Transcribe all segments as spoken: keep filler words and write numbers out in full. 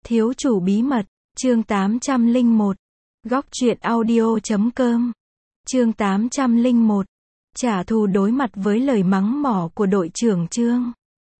Thiếu chủ bí mật, chương tám trăm lẻ một. Góc truyện audio chấm com. Chương tám trăm lẻ một. Trả thù đối mặt với lời mắng mỏ của đội trưởng Trương.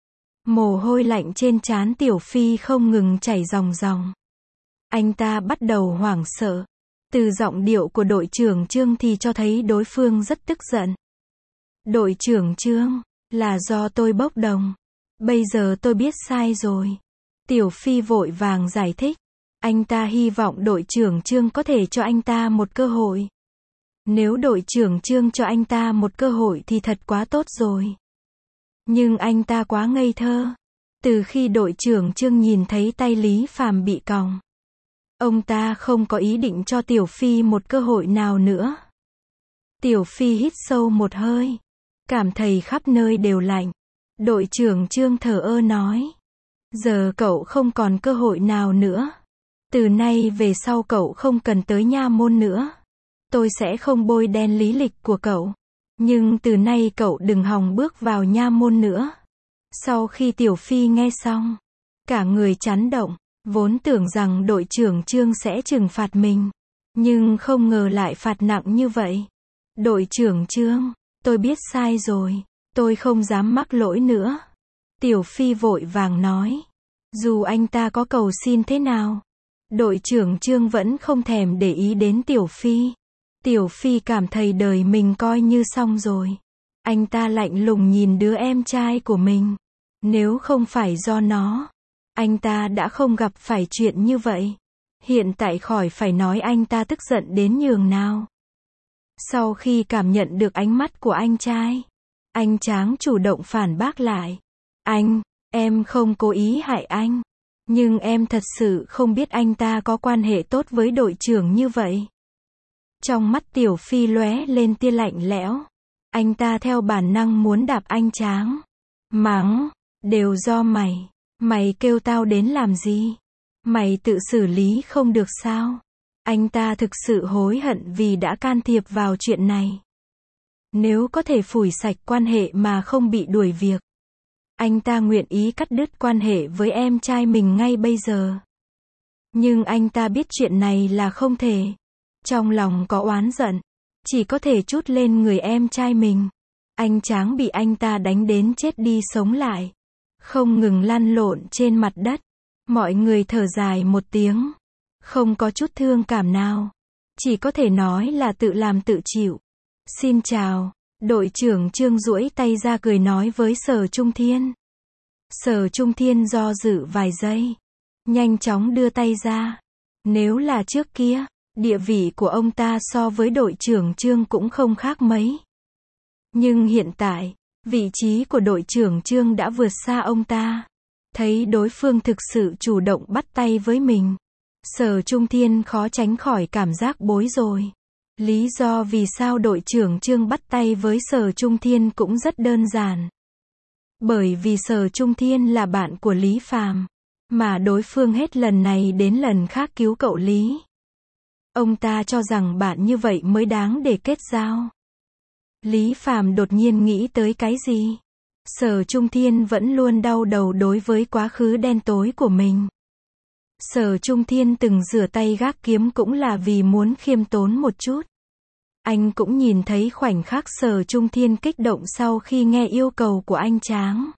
Mồ hôi lạnh trên trán Tiểu Phi không ngừng chảy ròng ròng. Anh ta bắt đầu hoảng sợ. Từ giọng điệu của đội trưởng Trương thì cho thấy đối phương rất tức giận. Đội trưởng Trương, là do tôi bốc đồng. Bây giờ tôi biết sai rồi. Tiểu Phi vội vàng giải thích. Anh ta hy vọng đội trưởng Trương có thể cho anh ta một cơ hội. Nếu đội trưởng Trương cho anh ta một cơ hội thì thật quá tốt rồi. Nhưng anh ta quá ngây thơ. Từ khi đội trưởng Trương nhìn thấy tay Lý Phàm bị còng, ông ta không có ý định cho Tiểu Phi một cơ hội nào nữa. Tiểu Phi hít sâu một hơi, cảm thấy khắp nơi đều lạnh. Đội trưởng Trương thờ ơ nói. Giờ cậu không còn cơ hội nào nữa. Từ nay về sau cậu không cần tới nha môn nữa. Tôi sẽ không bôi đen lý lịch của cậu. Nhưng từ nay cậu đừng hòng bước vào nha môn nữa. Sau khi Tiểu Phi nghe xong, cả người chấn động, vốn tưởng rằng đội trưởng Trương sẽ trừng phạt mình. Nhưng không ngờ lại phạt nặng như vậy. Đội trưởng Trương, tôi biết sai rồi. Tôi không dám mắc lỗi nữa. Tiểu Phi vội vàng nói. Dù anh ta có cầu xin thế nào, đội trưởng Trương vẫn không thèm để ý đến Tiểu Phi. Tiểu Phi cảm thấy đời mình coi như xong rồi. Anh ta lạnh lùng nhìn đứa em trai của mình. Nếu không phải do nó, anh ta đã không gặp phải chuyện như vậy. Hiện tại khỏi phải nói anh ta tức giận đến nhường nào. Sau khi cảm nhận được ánh mắt của anh trai, anh Tráng chủ động phản bác lại. Anh, em không cố ý hại anh. Nhưng em thật sự không biết anh ta có quan hệ tốt với đội trưởng như vậy. Trong mắt Tiểu Phi lóe lên tia lạnh lẽo. Anh ta theo bản năng muốn đạp anh Tráng. Mắng, đều do mày. Mày kêu tao đến làm gì? Mày tự xử lý không được sao? Anh ta thực sự hối hận vì đã can thiệp vào chuyện này. Nếu có thể phủi sạch quan hệ mà không bị đuổi việc, anh ta nguyện ý cắt đứt quan hệ với em trai mình ngay bây giờ. Nhưng anh ta biết chuyện này là không thể. Trong lòng có oán giận, chỉ có thể trút lên người em trai mình. Anh Tráng bị anh ta đánh đến chết đi sống lại, không ngừng lăn lộn trên mặt đất. Mọi người thở dài một tiếng, không có chút thương cảm nào. Chỉ có thể nói là tự làm tự chịu. Xin chào. Đội trưởng Trương duỗi tay ra cười nói với Sở Trung Thiên. Sở Trung Thiên do dự vài giây, nhanh chóng đưa tay ra. Nếu là trước kia, địa vị của ông ta so với đội trưởng Trương cũng không khác mấy. Nhưng hiện tại, vị trí của đội trưởng Trương đã vượt xa ông ta. Thấy đối phương thực sự chủ động bắt tay với mình, Sở Trung Thiên khó tránh khỏi cảm giác bối rối. Lý do vì sao đội trưởng Trương bắt tay với Sở Trung Thiên cũng rất đơn giản. Bởi vì Sở Trung Thiên là bạn của Lý Phàm, mà đối phương hết lần này đến lần khác cứu cậu Lý. Ông ta cho rằng bạn như vậy mới đáng để kết giao. Lý Phàm đột nhiên nghĩ tới cái gì? Sở Trung Thiên vẫn luôn đau đầu đối với quá khứ đen tối của mình. Sở Trung Thiên từng rửa tay gác kiếm cũng là vì muốn khiêm tốn một chút. Anh cũng nhìn thấy khoảnh khắc Sở Trung Thiên kích động sau khi nghe yêu cầu của anh Tráng.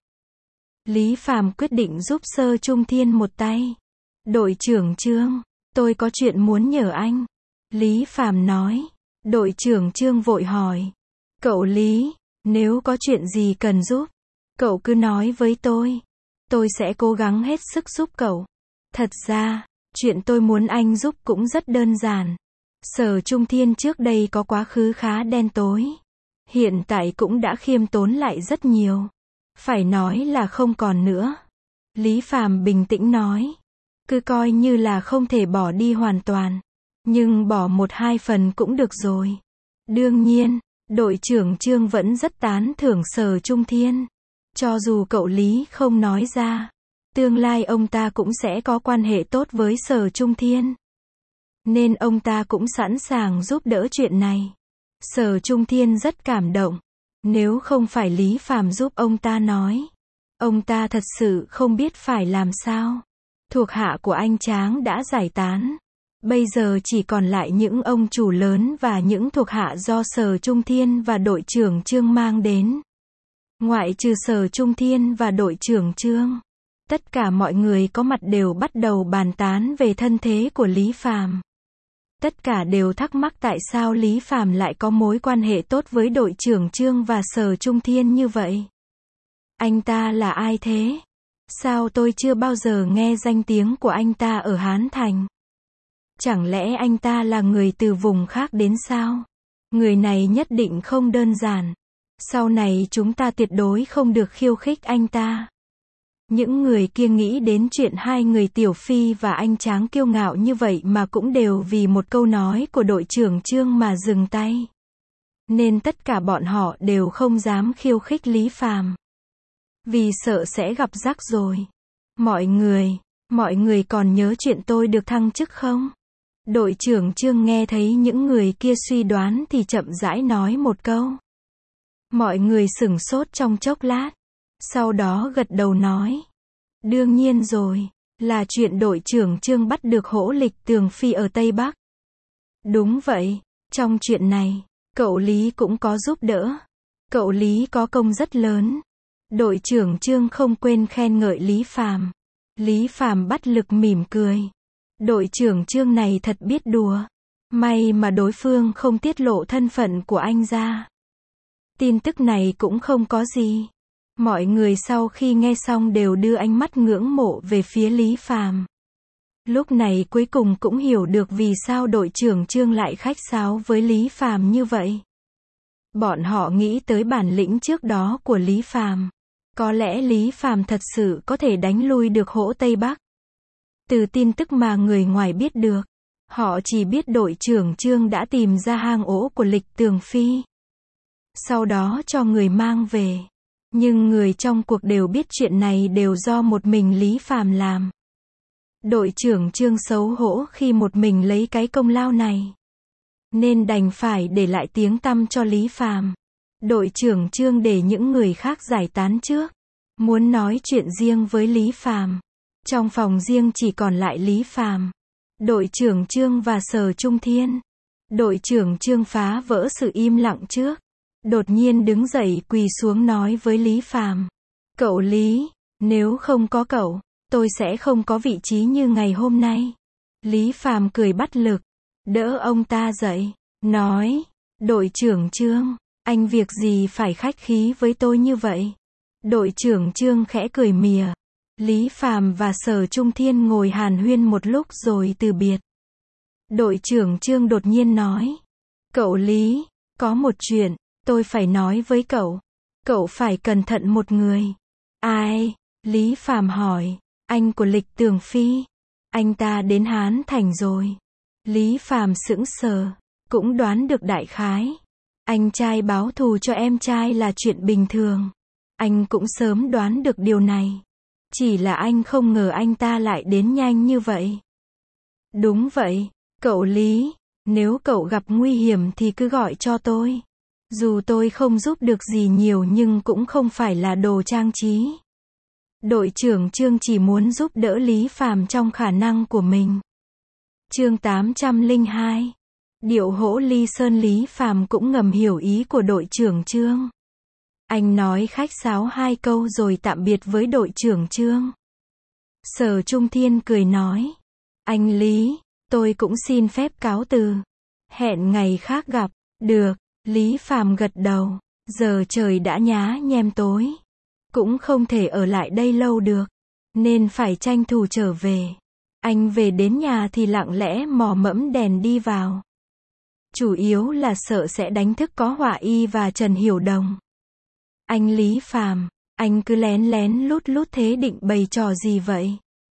Lý Phàm quyết định giúp Sở Trung Thiên một tay. Đội trưởng Trương, tôi có chuyện muốn nhờ anh. Lý Phàm nói. Đội trưởng Trương vội hỏi. Cậu Lý, nếu có chuyện gì cần giúp, cậu cứ nói với tôi. Tôi sẽ cố gắng hết sức giúp cậu. Thật ra, chuyện tôi muốn anh giúp cũng rất đơn giản. Sở Trung Thiên trước đây có quá khứ khá đen tối. Hiện tại cũng đã khiêm tốn lại rất nhiều. Phải nói là không còn nữa. Lý Phàm bình tĩnh nói. Cứ coi như là không thể bỏ đi hoàn toàn. Nhưng bỏ một hai phần cũng được rồi. Đương nhiên, đội trưởng Trương vẫn rất tán thưởng Sở Trung Thiên. Cho dù cậu Lý không nói ra, tương lai ông ta cũng sẽ có quan hệ tốt với Sở Trung Thiên. Nên ông ta cũng sẵn sàng giúp đỡ chuyện này. Sở Trung Thiên rất cảm động. Nếu không phải Lý Phàm giúp ông ta nói, ông ta thật sự không biết phải làm sao. Thuộc hạ của anh Tráng đã giải tán. Bây giờ chỉ còn lại những ông chủ lớn và những thuộc hạ do Sở Trung Thiên và đội trưởng Trương mang đến. Ngoại trừ Sở Trung Thiên và đội trưởng Trương, tất cả mọi người có mặt đều bắt đầu bàn tán về thân thế của Lý Phàm. Tất cả đều thắc mắc tại sao Lý Phàm lại có mối quan hệ tốt với đội trưởng Trương và Sở Trung Thiên như vậy. Anh ta là ai thế? Sao tôi chưa bao giờ nghe danh tiếng của anh ta ở Hán Thành? Chẳng lẽ anh ta là người từ vùng khác đến sao? Người này nhất định không đơn giản. Sau này chúng ta tuyệt đối không được khiêu khích anh ta. Những người kia nghĩ đến chuyện hai người Tiểu Phi và anh Tráng kiêu ngạo như vậy mà cũng đều vì một câu nói của đội trưởng Trương mà dừng tay. Nên tất cả bọn họ đều không dám khiêu khích Lý Phàm. Vì sợ sẽ gặp rắc rối. Mọi người, mọi người còn nhớ chuyện tôi được thăng chức không? Đội trưởng Trương nghe thấy những người kia suy đoán thì chậm rãi nói một câu. Mọi người sửng sốt trong chốc lát. Sau đó gật đầu nói. Đương nhiên rồi, là chuyện đội trưởng Trương bắt được Hỗ Lịch Tường Phi ở Tây Bắc. Đúng vậy, trong chuyện này, cậu Lý cũng có giúp đỡ. Cậu Lý có công rất lớn. Đội trưởng Trương không quên khen ngợi Lý Phàm. Lý Phàm bắt lực mỉm cười. Đội trưởng Trương này thật biết đùa. May mà đối phương không tiết lộ thân phận của anh ra. Tin tức này cũng không có gì. Mọi người sau khi nghe xong đều đưa ánh mắt ngưỡng mộ về phía Lý Phàm. Lúc này cuối cùng cũng hiểu được vì sao đội trưởng Trương lại khách sáo với Lý Phàm như vậy. Bọn họ nghĩ tới bản lĩnh trước đó của Lý Phàm. Có lẽ Lý Phàm thật sự có thể đánh lui được Hỗ Tây Bắc. Từ tin tức mà người ngoài biết được, họ chỉ biết đội trưởng Trương đã tìm ra hang ổ của Lịch Tường Phi. Sau đó cho người mang về. Nhưng người trong cuộc đều biết chuyện này đều do một mình Lý Phàm làm. Đội trưởng Trương xấu hổ khi một mình lấy cái công lao này. Nên đành phải để lại tiếng tăm cho Lý Phàm. Đội trưởng Trương để những người khác giải tán trước. Muốn nói chuyện riêng với Lý Phàm. Trong phòng riêng chỉ còn lại Lý Phàm, đội trưởng Trương và Sở Trung Thiên. Đội trưởng Trương phá vỡ sự im lặng trước. Đột nhiên đứng dậy quỳ xuống nói với Lý Phàm. Cậu Lý, nếu không có cậu, tôi sẽ không có vị trí như ngày hôm nay. Lý Phàm cười bắt lực, đỡ ông ta dậy, nói, đội trưởng Trương, anh việc gì phải khách khí với tôi như vậy? Đội trưởng Trương khẽ cười mỉa. Lý Phàm và Sở Trung Thiên ngồi hàn huyên một lúc rồi từ biệt. Đội trưởng Trương đột nhiên nói. Cậu Lý, có một chuyện, tôi phải nói với cậu. Cậu phải cẩn thận một người. Ai? Lý Phàm hỏi. Anh của Lịch Tường Phi. Anh ta đến Hán Thành rồi. Lý Phàm sững sờ, cũng đoán được đại khái. Anh trai báo thù cho em trai là chuyện bình thường. Anh cũng sớm đoán được điều này. Chỉ là anh không ngờ anh ta lại đến nhanh như vậy. Đúng vậy, cậu Lý, nếu cậu gặp nguy hiểm thì cứ gọi cho tôi. Dù tôi không giúp được gì nhiều nhưng cũng không phải là đồ trang trí. Đội trưởng Trương chỉ muốn giúp đỡ Lý Phàm trong khả năng của mình. Chương tám trăm lẻ hai. Điệu hỗ ly sơn. Lý Phàm cũng ngầm hiểu ý của đội trưởng Trương. Anh nói khách sáo hai câu rồi tạm biệt với đội trưởng Trương. Sở Trung Thiên cười nói. Anh Lý, tôi cũng xin phép cáo từ. Hẹn ngày khác gặp. Được, Lý Phàm gật đầu. Giờ trời đã nhá nhem tối. Cũng không thể ở lại đây lâu được. Nên phải tranh thủ trở về. Anh về đến nhà thì lặng lẽ mò mẫm đèn đi vào. Chủ yếu là sợ sẽ đánh thức Có Họa Y và Trần Hiểu Đồng. Anh Lý Phàm, anh cứ lén lén lút lút thế định bày trò gì vậy?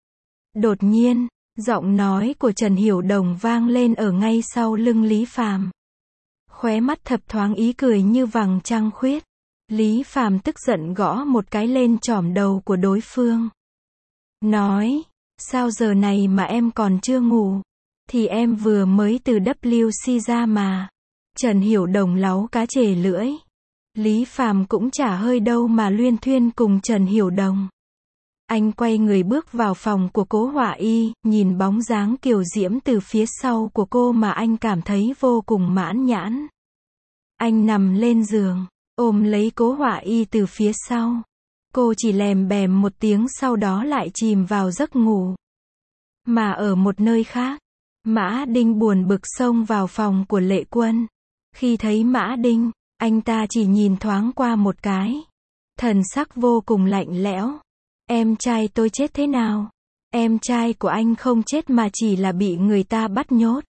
Đột nhiên, giọng nói của Trần Hiểu Đồng vang lên ở ngay sau lưng Lý Phàm. Khóe mắt thập thoáng ý cười như vầng trăng khuyết. Lý Phàm tức giận gõ một cái lên chỏm đầu của đối phương. Nói, sao giờ này mà em còn chưa ngủ? Thì em vừa mới từ W C ra mà. Trần Hiểu Đồng láu cá chề lưỡi. Lý Phàm cũng chả hơi đâu mà luyên thuyên cùng Trần Hiểu Đồng. Anh quay người bước vào phòng của Cố Họa Y, nhìn bóng dáng kiều diễm từ phía sau của cô mà anh cảm thấy vô cùng mãn nhãn. Anh nằm lên giường, ôm lấy Cố Họa Y từ phía sau. Cô chỉ lèm bèm một tiếng sau đó lại chìm vào giấc ngủ. Mà ở một nơi khác, Mã Đinh buồn bực xông vào phòng của Lệ Quân. Khi thấy Mã Đinh, anh ta chỉ nhìn thoáng qua một cái. Thần sắc vô cùng lạnh lẽo. Em trai tôi chết thế nào? Em trai của anh không chết mà chỉ là bị người ta bắt nhốt.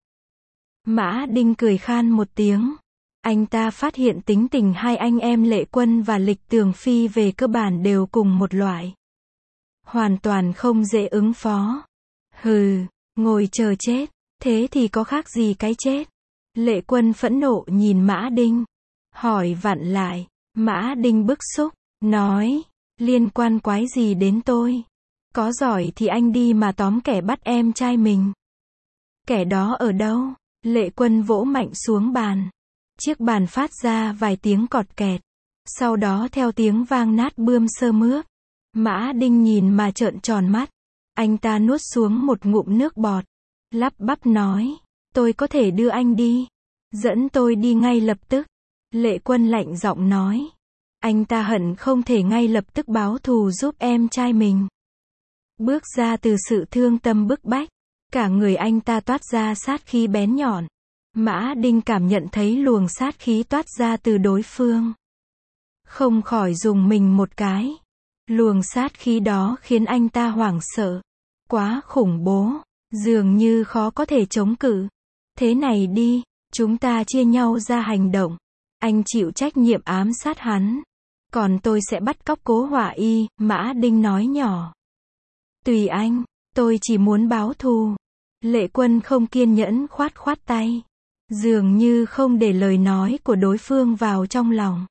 Mã Đinh cười khan một tiếng. Anh ta phát hiện tính tình hai anh em Lệ Quân và Lịch Tường Phi về cơ bản đều cùng một loại. Hoàn toàn không dễ ứng phó. Hừ, ngồi chờ chết, thế thì có khác gì cái chết? Lệ Quân phẫn nộ nhìn Mã Đinh. Hỏi vặn lại, Mã Đinh bức xúc, nói, liên quan quái gì đến tôi? Có giỏi thì anh đi mà tóm kẻ bắt em trai mình. Kẻ đó ở đâu? Lệ Quân vỗ mạnh xuống bàn. Chiếc bàn phát ra vài tiếng cọt kẹt. Sau đó theo tiếng vang nát bươm sơ mướp. Mã Đinh nhìn mà trợn tròn mắt. Anh ta nuốt xuống một ngụm nước bọt. Lắp bắp nói, tôi có thể đưa anh đi. Dẫn tôi đi ngay lập tức. Lệ Quân lạnh giọng nói. Anh ta hận không thể ngay lập tức báo thù giúp em trai mình. Bước ra từ sự thương tâm bức bách. Cả người anh ta toát ra sát khí bén nhọn. Mã Đinh cảm nhận thấy luồng sát khí toát ra từ đối phương. Không khỏi dùng mình một cái. Luồng sát khí đó khiến anh ta hoảng sợ. Quá khủng bố. Dường như khó có thể chống cự. Thế này đi, chúng ta chia nhau ra hành động. Anh chịu trách nhiệm ám sát hắn. Còn tôi sẽ bắt cóc Cố Họa Y, Mã Đinh nói nhỏ. Tùy anh, tôi chỉ muốn báo thù. Lệ Quân không kiên nhẫn khoát khoát tay. Dường như không để lời nói của đối phương vào trong lòng.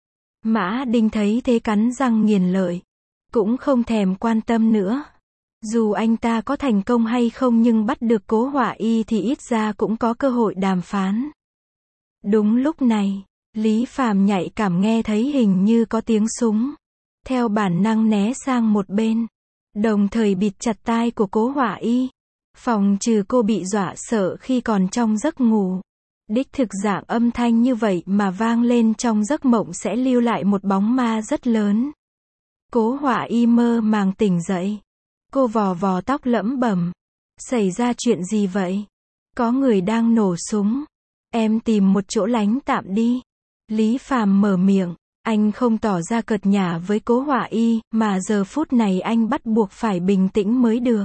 Mã Đinh thấy thế cắn răng nghiền lợi. Cũng không thèm quan tâm nữa. Dù anh ta có thành công hay không nhưng bắt được Cố Họa Y thì ít ra cũng có cơ hội đàm phán. Đúng lúc này, Lý Phàm nhạy cảm nghe thấy hình như có tiếng súng. Theo bản năng né sang một bên. Đồng thời bịt chặt tai của Cố Họa Y. Phòng trừ cô bị dọa sợ khi còn trong giấc ngủ. Đích thực dạng âm thanh như vậy mà vang lên trong giấc mộng sẽ lưu lại một bóng ma rất lớn. Cố Họa Y mơ màng tỉnh dậy. Cô vò vò tóc lẩm bẩm. Xảy ra chuyện gì vậy? Có người đang nổ súng. Em tìm một chỗ lánh tạm đi. Lý Phàm mở miệng. Anh không tỏ ra cợt nhả với Cố Họa Y, mà giờ phút này anh bắt buộc phải bình tĩnh mới được.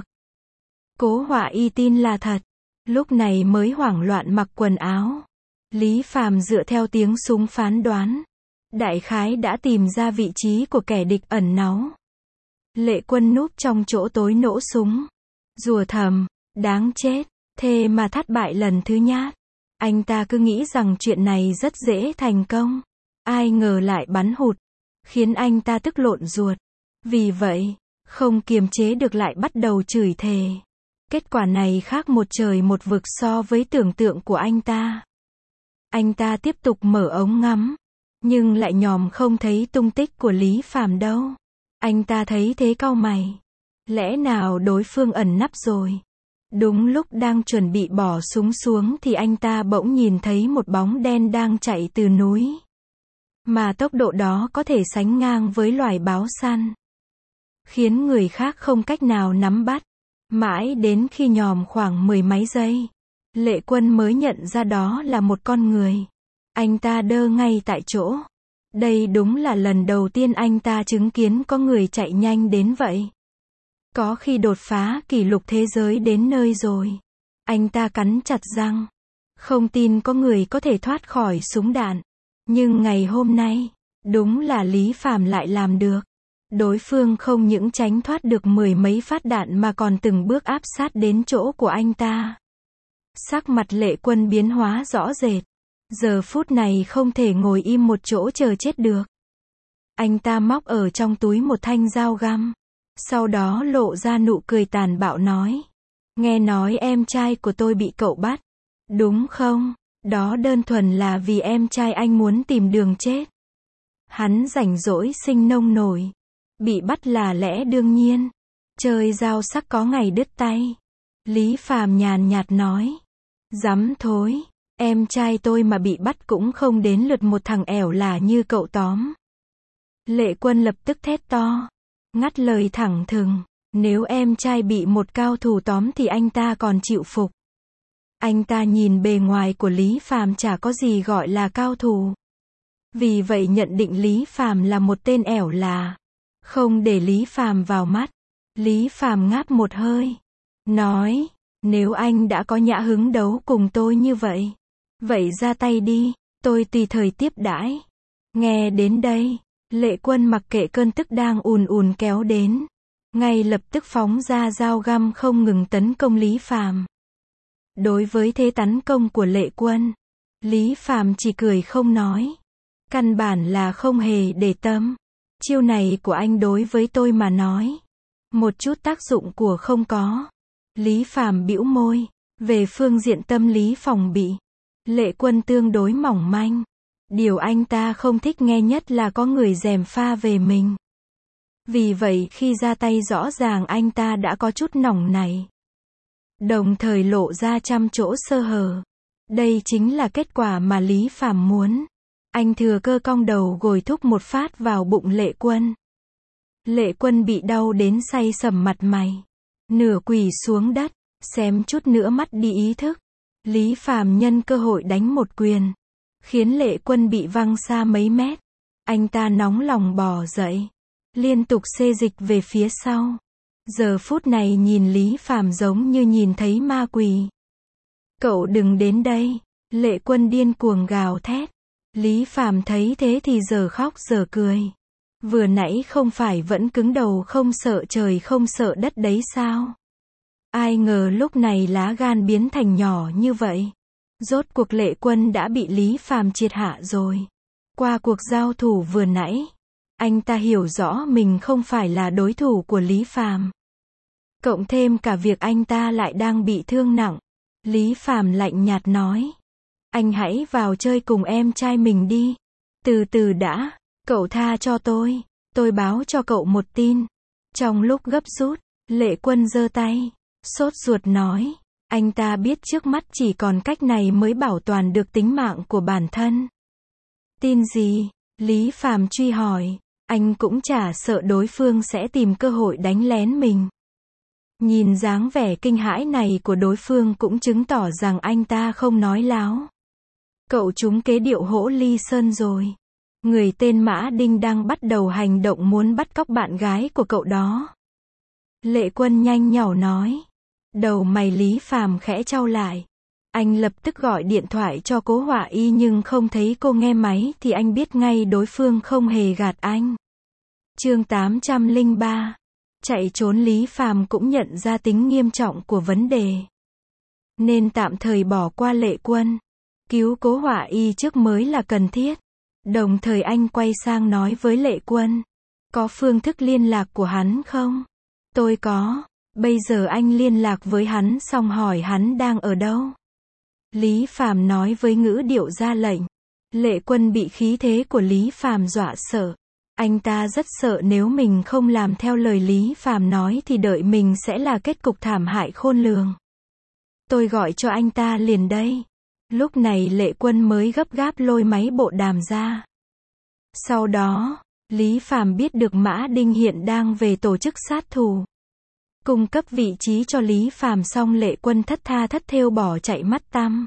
Cố Họa Y tin là thật. Lúc này mới hoảng loạn mặc quần áo. Lý Phàm dựa theo tiếng súng phán đoán. Đại khái đã tìm ra vị trí của kẻ địch ẩn náu. Lệ Quân núp trong chỗ tối nổ súng. Rủa thầm, đáng chết, thế mà thất bại lần thứ nhát. Anh ta cứ nghĩ rằng chuyện này rất dễ thành công. Ai ngờ lại bắn hụt. Khiến anh ta tức lộn ruột. Vì vậy, không kiềm chế được lại bắt đầu chửi thề. Kết quả này khác một trời một vực so với tưởng tượng của anh ta. Anh ta tiếp tục mở ống ngắm. Nhưng lại nhòm không thấy tung tích của Lý Phàm đâu. Anh ta thấy thế cau mày. Lẽ nào đối phương ẩn nấp rồi? Đúng lúc đang chuẩn bị bỏ súng xuống thì anh ta bỗng nhìn thấy một bóng đen đang chạy từ núi. Mà tốc độ đó có thể sánh ngang với loài báo săn. Khiến người khác không cách nào nắm bắt. Mãi đến khi nhòm khoảng mười mấy giây. Lệ Quân mới nhận ra đó là một con người. Anh ta đơ ngay tại chỗ. Đây đúng là lần đầu tiên anh ta chứng kiến có người chạy nhanh đến vậy. Có khi đột phá kỷ lục thế giới đến nơi rồi. Anh ta cắn chặt răng. Không tin có người có thể thoát khỏi súng đạn. Nhưng ngày hôm nay, đúng là Lý Phàm lại làm được. Đối phương không những tránh thoát được mười mấy phát đạn mà còn từng bước áp sát đến chỗ của anh ta. Sắc mặt Lệ Quân biến hóa rõ rệt. Giờ phút này không thể ngồi im một chỗ chờ chết được. Anh ta móc ở trong túi một thanh dao găm. Sau đó lộ ra nụ cười tàn bạo nói. Nghe nói em trai của tôi bị cậu bắt. Đúng không? Đó đơn thuần là vì em trai anh muốn tìm đường chết. Hắn rảnh rỗi sinh nông nổi. Bị bắt là lẽ đương nhiên. Chơi dao sắc có ngày đứt tay. Lý Phàm nhàn nhạt nói. Dám thối. Em trai tôi mà bị bắt cũng không đến lượt một thằng ẻo là như cậu tóm. Lệ Quân lập tức thét to. Ngắt lời thẳng thừng. Nếu em trai bị một cao thủ tóm thì anh ta còn chịu phục. Anh ta nhìn bề ngoài của Lý Phàm chả có gì gọi là cao thủ. Vì vậy nhận định Lý Phàm là một tên ẻo là. Không để Lý Phàm vào mắt. Lý Phàm ngáp một hơi. Nói. Nếu anh đã có nhã hứng đấu cùng tôi như vậy. Vậy ra tay đi. Tôi tùy thời tiếp đãi. Nghe đến đây. Lệ Quân mặc kệ cơn tức đang ùn ùn kéo đến. Ngay lập tức phóng ra dao găm không ngừng tấn công Lý Phàm. Đối với thế tấn công của Lệ Quân, Lý Phàm chỉ cười không nói. Căn bản là không hề để tâm. Chiêu này của anh đối với tôi mà nói. Một chút tác dụng của không có. Lý Phàm bĩu môi. Về phương diện tâm lý phòng bị. Lệ Quân tương đối mỏng manh. Điều anh ta không thích nghe nhất là có người gièm pha về mình. Vì vậy khi ra tay rõ ràng anh ta đã có chút nóng nảy. Đồng thời lộ ra trăm chỗ sơ hở. Đây chính là kết quả mà Lý Phàm muốn. Anh thừa cơ cong đầu gồi thúc một phát vào bụng Lệ Quân. Lệ Quân bị đau đến say sẩm mặt mày. Nửa quỳ xuống đất, xém chút nữa mất đi ý thức. Lý Phàm nhân cơ hội đánh một quyền. Khiến Lệ Quân bị văng xa mấy mét. Anh ta nóng lòng bò dậy. Liên tục xê dịch về phía sau. Giờ phút này nhìn Lý Phàm giống như nhìn thấy ma quỷ. Cậu đừng đến đây. Lệ Quân điên cuồng gào thét. Lý Phàm thấy thế thì giờ khóc giờ cười. Vừa nãy không phải vẫn cứng đầu không sợ trời không sợ đất đấy sao? Ai ngờ lúc này lá gan biến thành nhỏ như vậy. Rốt cuộc Lệ Quân đã bị Lý Phàm triệt hạ rồi. Qua cuộc giao thủ vừa nãy, anh ta hiểu rõ mình không phải là đối thủ của Lý Phàm. Cộng thêm cả việc anh ta lại đang bị thương nặng. Lý Phàm lạnh nhạt nói. Anh hãy vào chơi cùng em trai mình đi. Từ từ đã, cậu tha cho tôi. Tôi báo cho cậu một tin. Trong lúc gấp rút, Lệ Quân giơ tay. Sốt ruột nói. Anh ta biết trước mắt chỉ còn cách này mới bảo toàn được tính mạng của bản thân. Tin gì? Lý Phàm truy hỏi. Anh cũng chả sợ đối phương sẽ tìm cơ hội đánh lén mình. Nhìn dáng vẻ kinh hãi này của đối phương cũng chứng tỏ rằng anh ta không nói láo. Cậu trúng kế điệu hổ ly sơn rồi. Người tên Mã Đinh đang bắt đầu hành động muốn bắt cóc bạn gái của cậu đó. Lệ Quân nhanh nhỏ nói. Đầu mày Lý Phàm khẽ chau lại. Anh lập tức gọi điện thoại cho Cố Họa Y nhưng không thấy cô nghe máy thì anh biết ngay đối phương không hề gạt anh. Chương tám trăm lẻ ba. Chạy trốn. Lý Phàm cũng nhận ra tính nghiêm trọng của vấn đề. Nên tạm thời bỏ qua Lệ Quân. Cứu Cố Họa Y trước mới là cần thiết. Đồng thời anh quay sang nói với Lệ Quân. Có phương thức liên lạc của hắn không? Tôi có. Bây giờ anh liên lạc với hắn xong hỏi hắn đang ở đâu. Lý Phàm nói với ngữ điệu ra lệnh. Lệ Quân bị khí thế của Lý Phàm dọa sợ. Anh ta rất sợ nếu mình không làm theo lời Lý Phàm nói thì đợi mình sẽ là kết cục thảm hại khôn lường. Tôi gọi cho anh ta liền đây. Lúc này Lệ Quân mới gấp gáp lôi máy bộ đàm ra. Sau đó, Lý Phàm biết được Mã Đinh hiện đang về tổ chức sát thủ. Cung cấp vị trí cho Lý Phàm xong Lệ Quân thất tha thất thểu bỏ chạy mất tăm.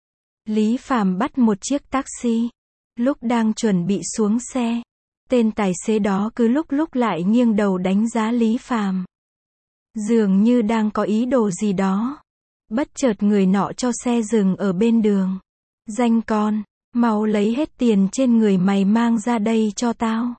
Lý Phàm bắt một chiếc taxi. Lúc đang chuẩn bị xuống xe, tên tài xế đó cứ lúc lúc lại nghiêng đầu đánh giá Lý Phàm. Dường như đang có ý đồ gì đó. Bất chợt người nọ cho xe dừng ở bên đường. Danh con, mau lấy hết tiền trên người mày mang ra đây cho tao.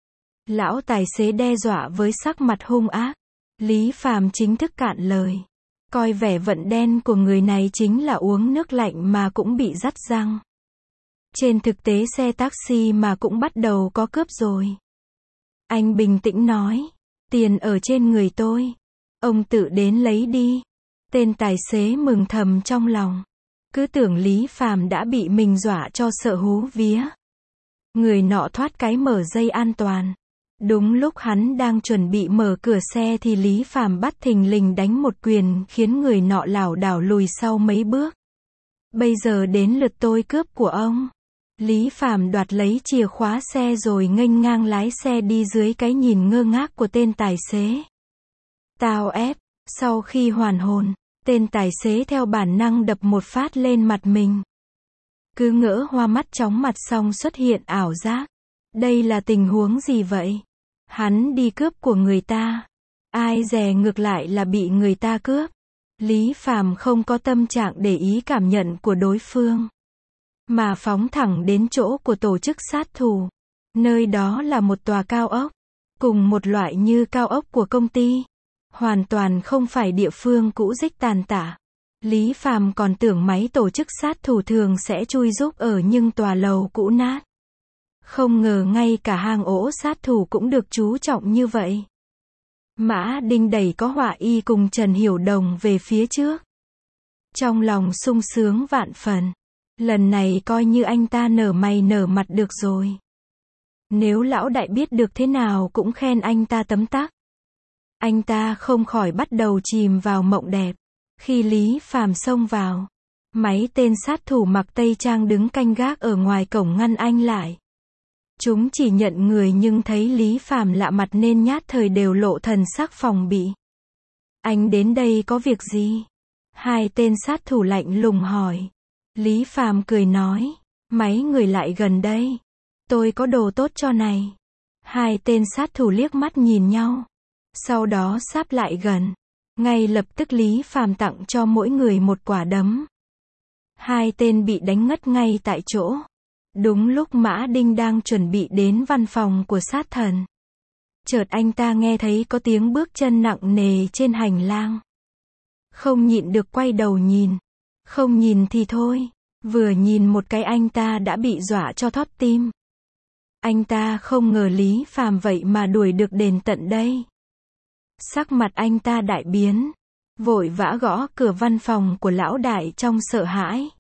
Lão tài xế đe dọa với sắc mặt hung ác. Lý Phàm chính thức cạn lời. Coi vẻ vận đen của người này chính là uống nước lạnh mà cũng bị rắt răng. Trên thực tế xe taxi mà cũng bắt đầu có cướp rồi. Anh bình tĩnh nói. Tiền ở trên người tôi. Ông tự đến lấy đi. Tên tài xế mừng thầm trong lòng. Cứ tưởng Lý Phàm đã bị mình dọa cho sợ hú vía. Người nọ thoát cái mở dây an toàn. Đúng lúc hắn đang chuẩn bị mở cửa xe thì Lý Phàm bắt thình lình đánh một quyền khiến người nọ lảo đảo lùi sau mấy bước. Bây giờ đến lượt tôi cướp của ông. Lý Phàm đoạt lấy chìa khóa xe rồi nghênh ngang lái xe đi dưới cái nhìn ngơ ngác của tên tài xế. Tao ép, sau khi hoàn hồn, tên tài xế theo bản năng đập một phát lên mặt mình. Cứ ngỡ hoa mắt chóng mặt xong xuất hiện ảo giác. Đây là tình huống gì vậy? Hắn đi cướp của người ta. Ai dè ngược lại là bị người ta cướp. Lý Phàm không có tâm trạng để ý cảm nhận của đối phương, mà phóng thẳng đến chỗ của tổ chức sát thủ. Nơi đó là một tòa cao ốc, cùng một loại như cao ốc của công ty. Hoàn toàn không phải địa phương cũ rích tàn tả. Lý Phàm còn tưởng máy tổ chức sát thủ thường sẽ chui rúc ở những tòa lầu cũ nát. Không ngờ ngay cả hang ổ sát thủ cũng được chú trọng như vậy. Mã Đinh đẩy có Họa Y cùng Trần Hiểu Đồng về phía trước. Trong lòng sung sướng vạn phần. Lần này coi như anh ta nở mày nở mặt được rồi. Nếu lão đại biết được thế nào cũng khen anh ta tấm tắc. Anh ta không khỏi bắt đầu chìm vào mộng đẹp. Khi Lý Phàm xông vào, mấy tên sát thủ mặc tây trang đứng canh gác ở ngoài cổng ngăn anh lại. Chúng chỉ nhận người nhưng thấy Lý Phàm lạ mặt nên nhát thời đều lộ thần sắc phòng bị. Anh đến đây có việc gì? Hai tên sát thủ lạnh lùng hỏi. Lý Phàm cười nói, mấy người lại gần đây. Tôi có đồ tốt cho này. Hai tên sát thủ liếc mắt nhìn nhau. Sau đó sáp lại gần. Ngay lập tức Lý Phàm tặng cho mỗi người một quả đấm. Hai tên bị đánh ngất ngay tại chỗ. Đúng lúc Mã Đinh đang chuẩn bị đến văn phòng của sát thần. Chợt anh ta nghe thấy có tiếng bước chân nặng nề trên hành lang. Không nhịn được quay đầu nhìn. Không nhìn thì thôi. Vừa nhìn một cái anh ta đã bị dọa cho thót tim. Anh ta không ngờ Lý Phàm vậy mà đuổi được đến tận đây. Sắc mặt anh ta đại biến. Vội vã gõ cửa văn phòng của lão đại trong sợ hãi.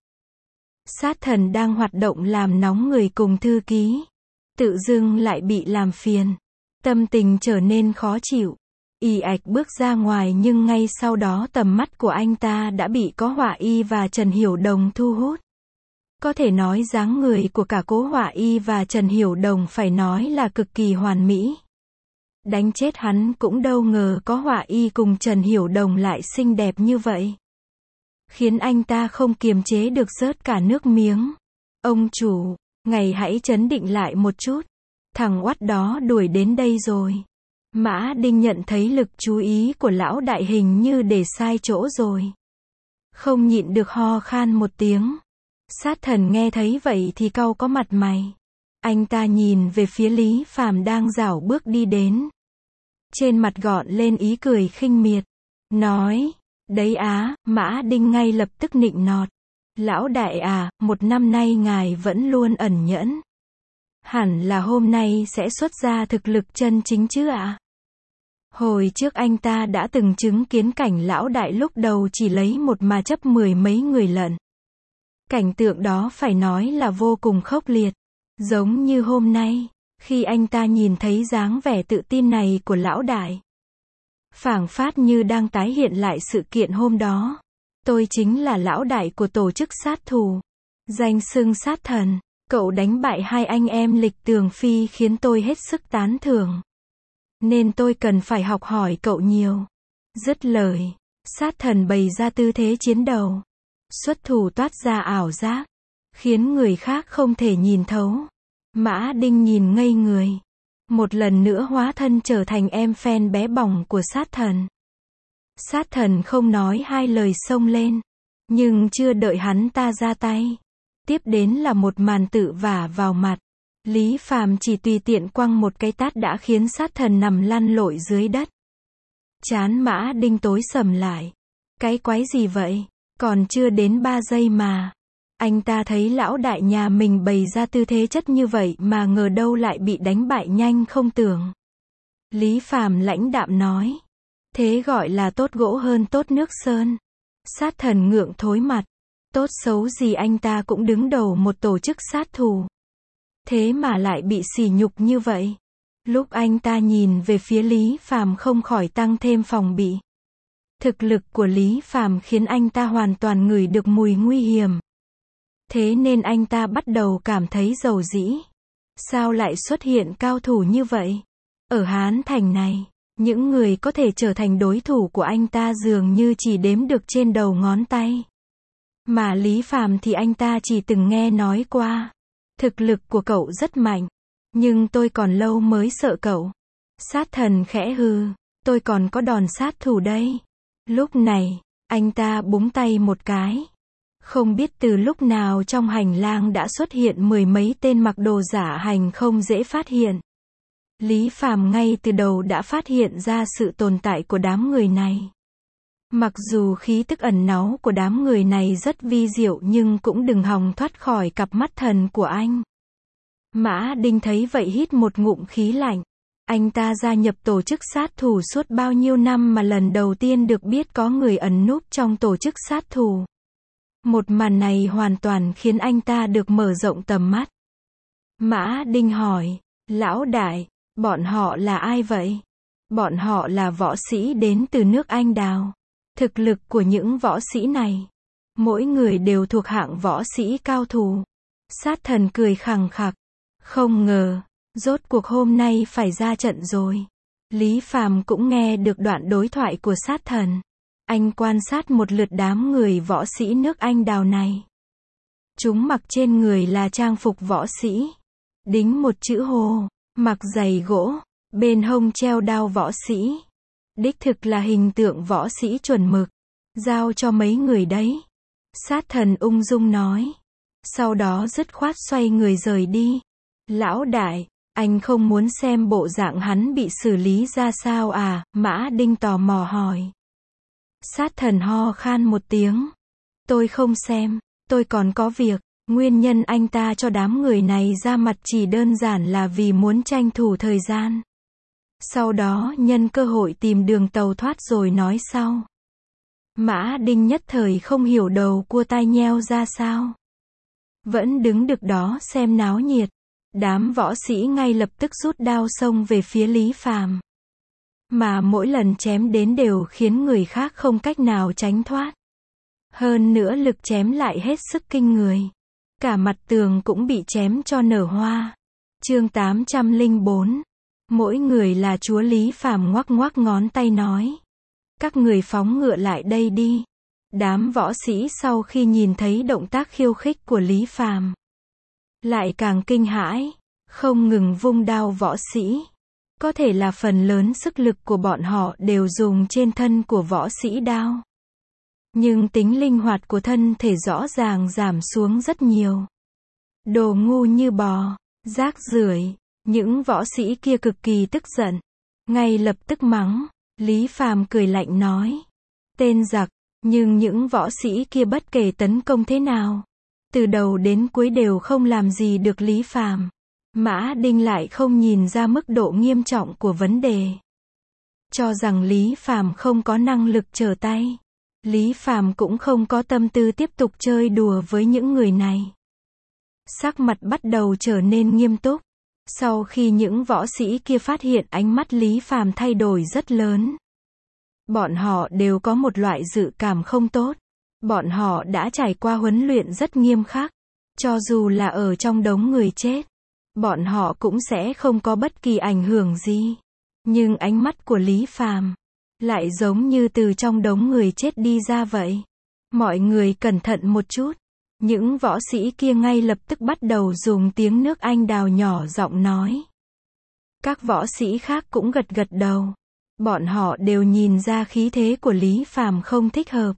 Sát thần đang hoạt động làm nóng người cùng thư ký. Tự dưng lại bị làm phiền. Tâm tình trở nên khó chịu. Y ạch bước ra ngoài nhưng ngay sau đó tầm mắt của anh ta đã bị có Họa Y và Trần Hiểu Đồng thu hút. Có thể nói dáng người của cả Cố Họa Y và Trần Hiểu Đồng phải nói là cực kỳ hoàn mỹ. Đánh chết hắn cũng đâu ngờ có Họa Y cùng Trần Hiểu Đồng lại xinh đẹp như vậy. Khiến anh ta không kiềm chế được rớt cả nước miếng. Ông chủ, ngài hãy trấn định lại một chút. Thằng oắt đó đuổi đến đây rồi. Mã Đinh nhận thấy lực chú ý của lão đại hình như để sai chỗ rồi. Không nhịn được ho khan một tiếng. Sát thần nghe thấy vậy thì cau có mặt mày. Anh ta nhìn về phía Lý Phàm đang rảo bước đi đến. Trên mặt gọn lên ý cười khinh miệt. Nói, đấy á, Mã Đinh ngay lập tức nịnh nọt. Lão đại à, một năm nay ngài vẫn luôn ẩn nhẫn. Hẳn là hôm nay sẽ xuất ra thực lực chân chính chứ ạ? Hồi trước anh ta đã từng chứng kiến cảnh lão đại lúc đầu chỉ lấy một mà chấp mười mấy người lận. Cảnh tượng đó phải nói là vô cùng khốc liệt. Giống như hôm nay, khi anh ta nhìn thấy dáng vẻ tự tin này của lão đại. Phảng phát như đang tái hiện lại sự kiện hôm đó. Tôi chính là lão đại của tổ chức sát thủ. Danh xưng sát thần. Cậu đánh bại hai anh em Lịch Tường Phi khiến tôi hết sức tán thưởng. Nên tôi cần phải học hỏi cậu nhiều. Dứt lời, sát thần bày ra tư thế chiến đầu. Xuất thủ toát ra ảo giác. Khiến người khác không thể nhìn thấu. Mã Đinh nhìn ngây người. Một lần nữa hóa thân trở thành em phen bé bỏng của sát thần. Sát thần không nói hai lời xông lên. Nhưng chưa đợi hắn ta ra tay. Tiếp đến là một màn tự vả vào mặt. Lý Phàm chỉ tùy tiện quăng một cái tát đã khiến sát thần nằm lăn lội dưới đất. Trán Mã Đinh tối sầm lại. Cái quái gì vậy? Còn chưa đến ba giây mà. Anh ta thấy lão đại nhà mình bày ra tư thế chất như vậy mà ngờ đâu lại bị đánh bại nhanh không tưởng. Lý Phàm lãnh đạm nói. Thế gọi là tốt gỗ hơn tốt nước sơn. Sát thần ngượng thối mặt. Tốt xấu gì anh ta cũng đứng đầu một tổ chức sát thủ. Thế mà lại bị sỉ nhục như vậy. Lúc anh ta nhìn về phía Lý Phàm không khỏi tăng thêm phòng bị. Thực lực của Lý Phàm khiến anh ta hoàn toàn ngửi được mùi nguy hiểm. Thế nên anh ta bắt đầu cảm thấy dầu dĩ. Sao lại xuất hiện cao thủ như vậy? Ở Hán Thành này, những người có thể trở thành đối thủ của anh ta dường như chỉ đếm được trên đầu ngón tay. Mà Lý Phàm thì anh ta chỉ từng nghe nói qua. Thực lực của cậu rất mạnh. Nhưng tôi còn lâu mới sợ cậu. Sát thần khẽ hừ. Tôi còn có đòn sát thủ đây. Lúc này, anh ta búng tay một cái. Không biết từ lúc nào trong hành lang đã xuất hiện mười mấy tên mặc đồ giả hành không dễ phát hiện. Lý Phàm ngay từ đầu đã phát hiện ra sự tồn tại của đám người này. Mặc dù khí tức ẩn náu của đám người này rất vi diệu nhưng cũng đừng hòng thoát khỏi cặp mắt thần của anh. Mã Đinh thấy vậy hít một ngụm khí lạnh. Anh ta gia nhập tổ chức sát thủ suốt bao nhiêu năm mà lần đầu tiên được biết có người ẩn núp trong tổ chức sát thủ. Một màn này hoàn toàn khiến anh ta được mở rộng tầm mắt. Mã Đinh hỏi, lão đại, bọn họ là ai vậy? Bọn họ là võ sĩ đến từ nước Anh Đào. Thực lực của những võ sĩ này, mỗi người đều thuộc hạng võ sĩ cao thủ. Sát thần cười khằng khặc. Không ngờ, rốt cuộc hôm nay phải ra trận rồi. Lý Phàm cũng nghe được đoạn đối thoại của sát thần. Anh quan sát một lượt đám người võ sĩ nước Anh Đào này. Chúng mặc trên người là trang phục võ sĩ. Đính một chữ Hồ, mặc giày gỗ, bên hông treo đao võ sĩ. Đích thực là hình tượng võ sĩ chuẩn mực. Giao cho mấy người đấy. Sát thần ung dung nói. Sau đó dứt khoát xoay người rời đi. Lão đại, anh không muốn xem bộ dạng hắn bị xử lý ra sao à? Mã Đinh tò mò hỏi. Sát thần ho khan một tiếng. Tôi không xem, tôi còn có việc. Nguyên nhân anh ta cho đám người này ra mặt chỉ đơn giản là vì muốn tranh thủ thời gian. Sau đó nhân cơ hội tìm đường tàu thoát rồi nói sau. Mã Đinh nhất thời không hiểu đầu cua tai nheo ra sao. Vẫn đứng được đó xem náo nhiệt. Đám võ sĩ ngay lập tức rút đao xông về phía Lý Phàm. Mà mỗi lần chém đến đều khiến người khác không cách nào tránh thoát. Hơn nữa lực chém lại hết sức kinh người. Cả mặt tường cũng bị chém cho nở hoa. Chương tám trăm lẻ bốn. Mỗi người là chúa. Lý Phàm ngoắc ngoắc ngón tay nói. Các người phóng ngựa lại đây đi. Đám võ sĩ sau khi nhìn thấy động tác khiêu khích của Lý Phàm, lại càng kinh hãi, không ngừng vung đao võ sĩ. Có thể là phần lớn sức lực của bọn họ đều dùng trên thân của võ sĩ đao. Nhưng tính linh hoạt của thân thể rõ ràng giảm xuống rất nhiều. Đồ ngu như bò, rác rưởi. Những võ sĩ kia cực kỳ tức giận. Ngay lập tức mắng. Lý Phàm cười lạnh nói. Tên giặc. Nhưng những võ sĩ kia bất kể tấn công thế nào, từ đầu đến cuối đều không làm gì được Lý Phàm. Mã Đinh lại không nhìn ra mức độ nghiêm trọng của vấn đề. Cho rằng Lý Phàm không có năng lực trở tay. Lý Phàm cũng không có tâm tư tiếp tục chơi đùa với những người này. Sắc mặt bắt đầu trở nên nghiêm túc. Sau khi những võ sĩ kia phát hiện ánh mắt Lý Phàm thay đổi rất lớn. Bọn họ đều có một loại dự cảm không tốt. Bọn họ đã trải qua huấn luyện rất nghiêm khắc. Cho dù là ở trong đống người chết, bọn họ cũng sẽ không có bất kỳ ảnh hưởng gì. Nhưng ánh mắt của Lý Phàm lại giống như từ trong đống người chết đi ra vậy. Mọi người cẩn thận một chút. Những võ sĩ kia ngay lập tức bắt đầu dùng tiếng nước Anh Đào nhỏ giọng nói. Các võ sĩ khác cũng gật gật đầu. Bọn họ đều nhìn ra khí thế của Lý Phàm không thích hợp.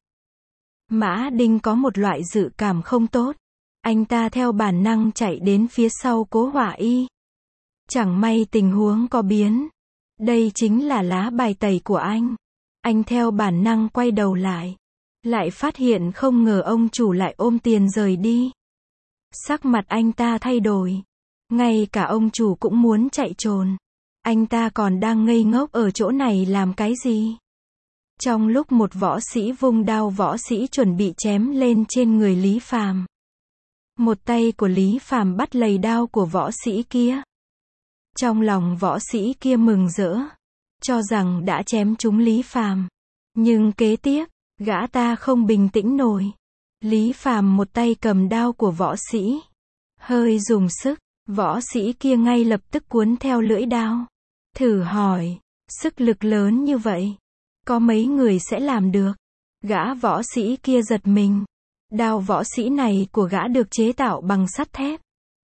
Mã Đinh có một loại dự cảm không tốt. Anh ta theo bản năng chạy đến phía sau Cố Hỏa Y. Chẳng may tình huống có biến. Đây chính là lá bài tẩy của anh. Anh theo bản năng quay đầu lại. Lại phát hiện không ngờ ông chủ lại ôm tiền rời đi. Sắc mặt anh ta thay đổi. Ngay cả ông chủ cũng muốn chạy trốn. Anh ta còn đang ngây ngốc ở chỗ này làm cái gì? Trong lúc một võ sĩ vung đao võ sĩ chuẩn bị chém lên trên người Lý Phàm, một tay của Lý Phàm bắt lấy đao của võ sĩ kia. Trong lòng võ sĩ kia mừng rỡ, cho rằng đã chém trúng Lý Phàm. Nhưng kế tiếp, gã ta không bình tĩnh nổi. Lý Phàm một tay cầm đao của võ sĩ, hơi dùng sức, võ sĩ kia ngay lập tức cuốn theo lưỡi đao. Thử hỏi, sức lực lớn như vậy, có mấy người sẽ làm được? Gã võ sĩ kia giật mình. Đao võ sĩ này của gã được chế tạo bằng sắt thép,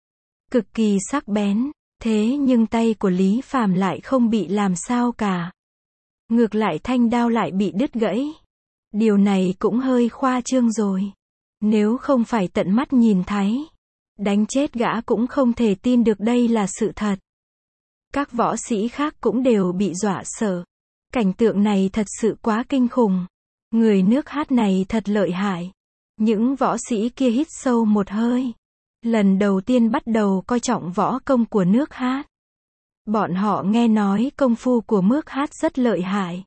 cực kỳ sắc bén, thế nhưng tay của Lý Phàm lại không bị làm sao cả. Ngược lại thanh đao lại bị đứt gãy. Điều này cũng hơi khoa trương rồi. Nếu không phải tận mắt nhìn thấy, đánh chết gã cũng không thể tin được đây là sự thật. Các võ sĩ khác cũng đều bị dọa sợ. Cảnh tượng này thật sự quá kinh khủng. Người nước Hát này thật lợi hại. Những võ sĩ kia hít sâu một hơi. Lần đầu tiên bắt đầu coi trọng võ công của nước Hát. Bọn họ nghe nói công phu của nước Hát rất lợi hại.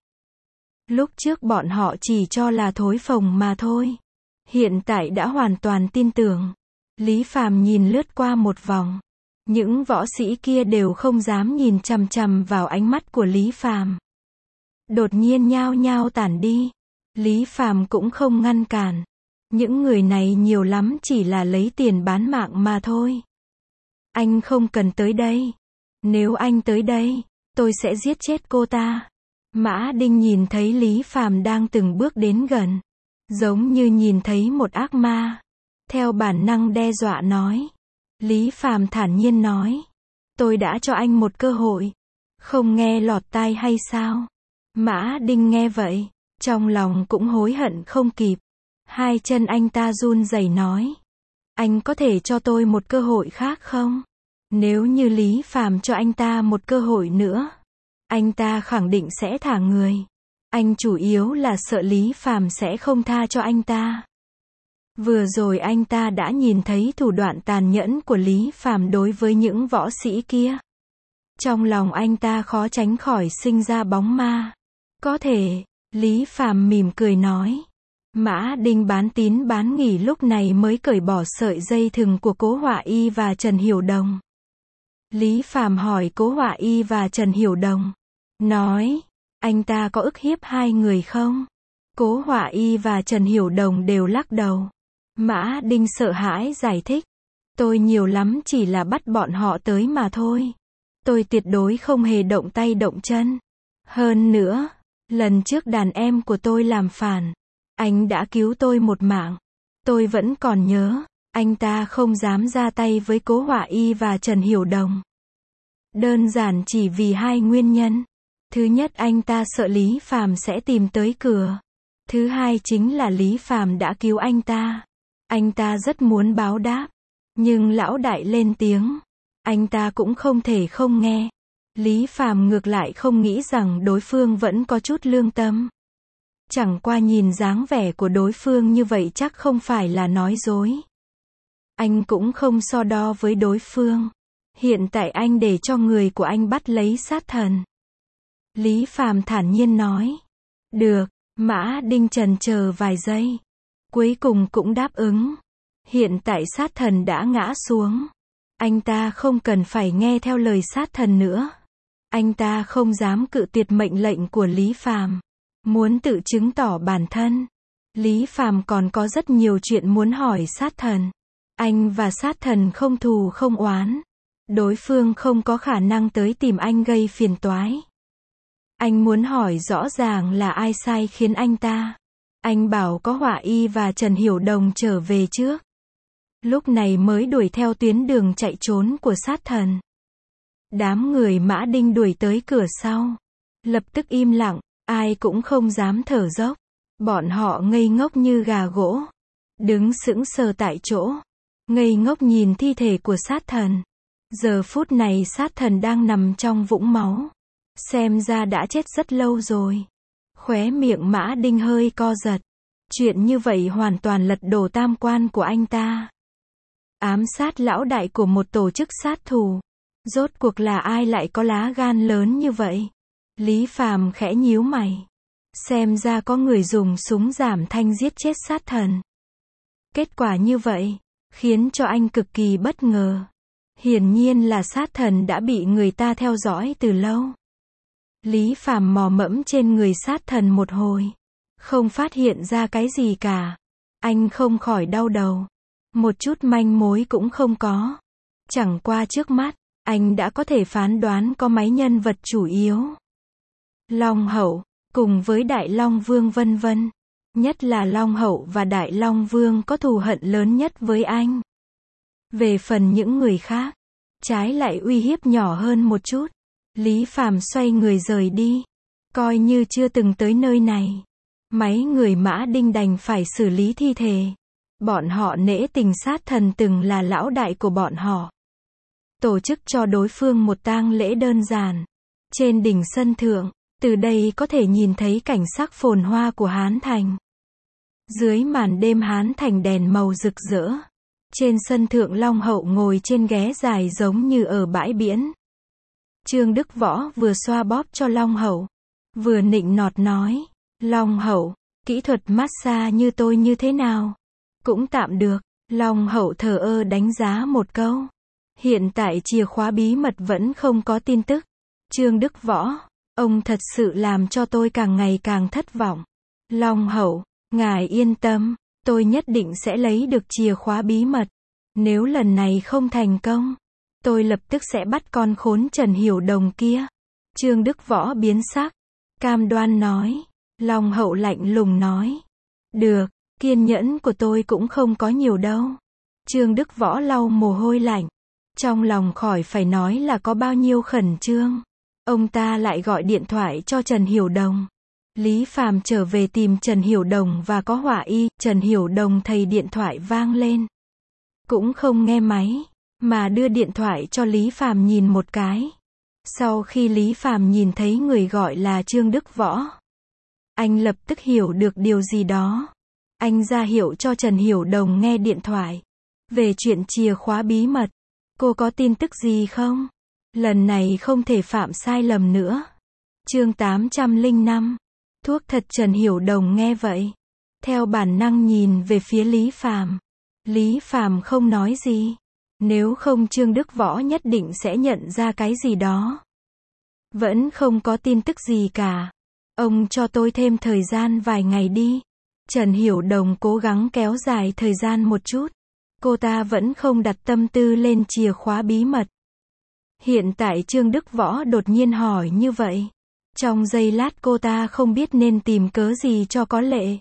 Lúc trước bọn họ chỉ cho là thối phồng mà thôi. Hiện tại đã hoàn toàn tin tưởng. Lý Phàm nhìn lướt qua một vòng. Những võ sĩ kia đều không dám nhìn chằm chằm vào ánh mắt của Lý Phàm. Đột nhiên nhao nhao tản đi. Lý Phàm cũng không ngăn cản. Những người này nhiều lắm chỉ là lấy tiền bán mạng mà thôi. Anh không cần tới đây. Nếu anh tới đây, tôi sẽ giết chết cô ta. Mã Đinh nhìn thấy Lý Phàm đang từng bước đến gần, giống như nhìn thấy một ác ma. Theo bản năng đe dọa nói. Lý Phàm thản nhiên nói. Tôi đã cho anh một cơ hội. Không nghe lọt tai hay sao? Mã Đinh nghe vậy, trong lòng cũng hối hận không kịp. Hai chân anh ta run rẩy nói. Anh có thể cho tôi một cơ hội khác không? Nếu như Lý Phàm cho anh ta một cơ hội nữa, anh ta khẳng định sẽ thả người. Anh chủ yếu là sợ Lý Phàm sẽ không tha cho anh ta. Vừa rồi anh ta đã nhìn thấy thủ đoạn tàn nhẫn của Lý Phàm đối với những võ sĩ kia. Trong lòng anh ta khó tránh khỏi sinh ra bóng ma. Có thể, Lý Phàm mỉm cười nói. Mã Đinh bán tín bán nghi lúc này mới cởi bỏ sợi dây thừng của Cố Họa Y và Trần Hiểu Đồng. Lý Phàm hỏi Cố Họa Y và Trần Hiểu Đồng. Nói, anh ta có ức hiếp hai người không? Cố Họa Y và Trần Hiểu Đồng đều lắc đầu. Mã Đinh sợ hãi giải thích. Tôi nhiều lắm chỉ là bắt bọn họ tới mà thôi. Tôi tuyệt đối không hề động tay động chân. Hơn nữa, lần trước đàn em của tôi làm phản, anh đã cứu tôi một mạng. Tôi vẫn còn nhớ, anh ta không dám ra tay với Cố Họa Y và Trần Hiểu Đồng. Đơn giản chỉ vì hai nguyên nhân. Thứ nhất, anh ta sợ Lý Phàm sẽ tìm tới cửa. Thứ hai chính là Lý Phàm đã cứu anh ta. Anh ta rất muốn báo đáp. Nhưng lão đại lên tiếng, anh ta cũng không thể không nghe. Lý Phàm ngược lại không nghĩ rằng đối phương vẫn có chút lương tâm. Chẳng qua nhìn dáng vẻ của đối phương như vậy chắc không phải là nói dối. Anh cũng không so đo với đối phương. Hiện tại anh để cho người của anh bắt lấy sát thần. Lý Phàm thản nhiên nói. Được, Mã Đinh chần chờ vài giây. Cuối cùng cũng đáp ứng. Hiện tại sát thần đã ngã xuống. Anh ta không cần phải nghe theo lời sát thần nữa. Anh ta không dám cự tuyệt mệnh lệnh của Lý Phàm. Muốn tự chứng tỏ bản thân. Lý Phàm còn có rất nhiều chuyện muốn hỏi sát thần. Anh và sát thần không thù không oán. Đối phương không có khả năng tới tìm anh gây phiền toái. Anh muốn hỏi rõ ràng là ai sai khiến anh ta. Anh bảo có Họa Y và Trần Hiểu Đồng trở về trước. Lúc này mới đuổi theo tuyến đường chạy trốn của sát thần. Đám người Mã Đinh đuổi tới cửa sau. Lập tức im lặng, ai cũng không dám thở dốc. Bọn họ ngây ngốc như gà gỗ. Đứng sững sờ tại chỗ. Ngây ngốc nhìn thi thể của sát thần. Giờ phút này sát thần đang nằm trong vũng máu. Xem ra đã chết rất lâu rồi. Khóe miệng Mã Đinh hơi co giật. Chuyện như vậy hoàn toàn lật đổ tam quan của anh ta. Ám sát lão đại của một tổ chức sát thủ. Rốt cuộc là ai lại có lá gan lớn như vậy? Lý Phàm khẽ nhíu mày. Xem ra có người dùng súng giảm thanh giết chết sát thần. Kết quả như vậy, khiến cho anh cực kỳ bất ngờ. Hiển nhiên là sát thần đã bị người ta theo dõi từ lâu. Lý Phàm mò mẫm trên người sát thần một hồi. Không phát hiện ra cái gì cả. Anh không khỏi đau đầu. Một chút manh mối cũng không có. Chẳng qua trước mắt, anh đã có thể phán đoán có mấy nhân vật chủ yếu. Long Hậu, cùng với Đại Long Vương vân vân. Nhất là Long Hậu và Đại Long Vương có thù hận lớn nhất với anh. Về phần những người khác, trái lại uy hiếp nhỏ hơn một chút. Lý Phàm xoay người rời đi. Coi như chưa từng tới nơi này. Mấy người Mã Đinh đành phải xử lý thi thể. Bọn họ nể tình sát thần từng là lão đại của bọn họ. Tổ chức cho đối phương một tang lễ đơn giản. Trên đỉnh sân thượng, từ đây có thể nhìn thấy cảnh sắc phồn hoa của Hán Thành. Dưới màn đêm Hán Thành đèn màu rực rỡ. Trên sân thượng Long Hậu ngồi trên ghế dài giống như ở bãi biển. Trương Đức Võ vừa xoa bóp cho Long Hậu, vừa nịnh nọt nói, Long Hậu, kỹ thuật massage như tôi như thế nào? Cũng tạm được. Long Hậu thờ ơ đánh giá một câu. Hiện tại chìa khóa bí mật vẫn không có tin tức. Trương Đức Võ, ông thật sự làm cho tôi càng ngày càng thất vọng. Long Hậu, ngài yên tâm, tôi nhất định sẽ lấy được chìa khóa bí mật. Nếu lần này không thành công, tôi lập tức sẽ bắt con khốn Trần Hiểu Đồng kia. Trương Đức Võ biến sắc, cam đoan nói. Long Hậu lạnh lùng nói. Được, kiên nhẫn của tôi cũng không có nhiều đâu. Trương Đức Võ lau mồ hôi lạnh. Trong lòng khỏi phải nói là có bao nhiêu khẩn trương. Ông ta lại gọi điện thoại cho Trần Hiểu Đồng. Lý Phàm trở về tìm Trần Hiểu Đồng và có hỏa y. Trần Hiểu Đồng thấy điện thoại vang lên. Cũng không nghe máy, mà đưa điện thoại cho Lý Phàm nhìn một cái. Sau khi Lý Phàm nhìn thấy người gọi là Trương Đức Võ, anh lập tức hiểu được điều gì đó. Anh ra hiệu cho Trần Hiểu Đồng nghe điện thoại. Về chuyện chìa khóa bí mật, cô có tin tức gì không? Lần này không thể phạm sai lầm nữa. Chương tám trăm lẻ năm. Thuốc thật. Trần Hiểu Đồng nghe vậy, theo bản năng nhìn về phía Lý Phàm. Lý Phàm không nói gì. Nếu không Trương Đức Võ nhất định sẽ nhận ra cái gì đó. Vẫn không có tin tức gì cả. Ông cho tôi thêm thời gian vài ngày đi. Trần Hiểu Đồng cố gắng kéo dài thời gian một chút. Cô ta vẫn không đặt tâm tư lên chìa khóa bí mật. Hiện tại Trương Đức Võ đột nhiên hỏi như vậy. Trong giây lát cô ta không biết nên tìm cớ gì cho có lệ.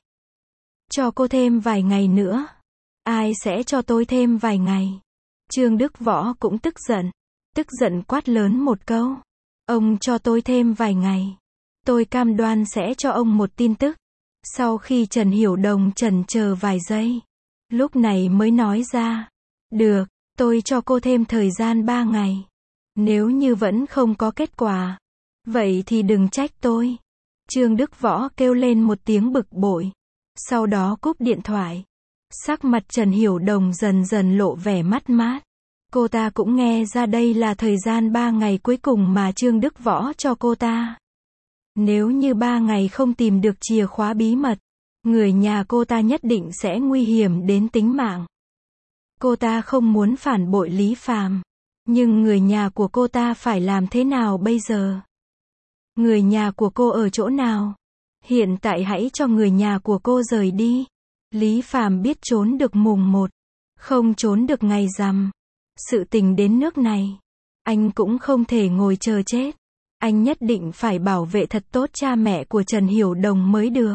Cho cô thêm vài ngày nữa. Ai sẽ cho tôi thêm vài ngày? Trương Đức Võ cũng tức giận. Tức giận quát lớn một câu. Ông cho tôi thêm vài ngày. Tôi cam đoan sẽ cho ông một tin tức. Sau khi Trần Hiểu Đồng chần chờ vài giây, lúc này mới nói ra. Được, tôi cho cô thêm thời gian ba ngày. Nếu như vẫn không có kết quả, vậy thì đừng trách tôi. Trương Đức Võ kêu lên một tiếng bực bội. Sau đó cúp điện thoại. Sắc mặt Trần Hiểu Đồng dần dần lộ vẻ mất mát. Cô ta cũng nghe ra đây là thời gian ba ngày cuối cùng mà Trương Đức Võ cho cô ta. Nếu như ba ngày không tìm được chìa khóa bí mật, người nhà cô ta nhất định sẽ nguy hiểm đến tính mạng. Cô ta không muốn phản bội Lý Phàm, nhưng người nhà của cô ta phải làm thế nào bây giờ? Người nhà của cô ở chỗ nào? Hiện tại hãy cho người nhà của cô rời đi. Lý Phàm biết trốn được mùng một, không trốn được ngày rằm. Sự tình đến nước này, anh cũng không thể ngồi chờ chết. Anh nhất định phải bảo vệ thật tốt cha mẹ của Trần Hiểu Đồng mới được.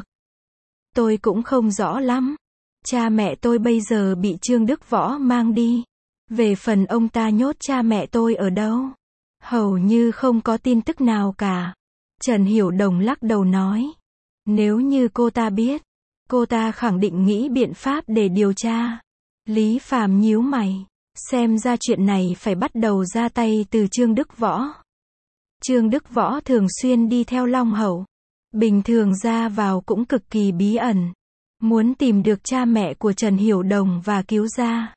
Tôi cũng không rõ lắm. Cha mẹ tôi bây giờ bị Trương Đức Võ mang đi. Về phần ông ta nhốt cha mẹ tôi ở đâu? Hầu như không có tin tức nào cả. Trần Hiểu Đồng lắc đầu nói. Nếu như cô ta biết, cô ta khẳng định nghĩ biện pháp để điều tra. Lý Phàm nhíu mày. Xem ra chuyện này phải bắt đầu ra tay từ Trương Đức Võ. Trương Đức Võ thường xuyên đi theo Long Hậu. Bình thường ra vào cũng cực kỳ bí ẩn. Muốn tìm được cha mẹ của Trần Hiểu Đồng và cứu ra,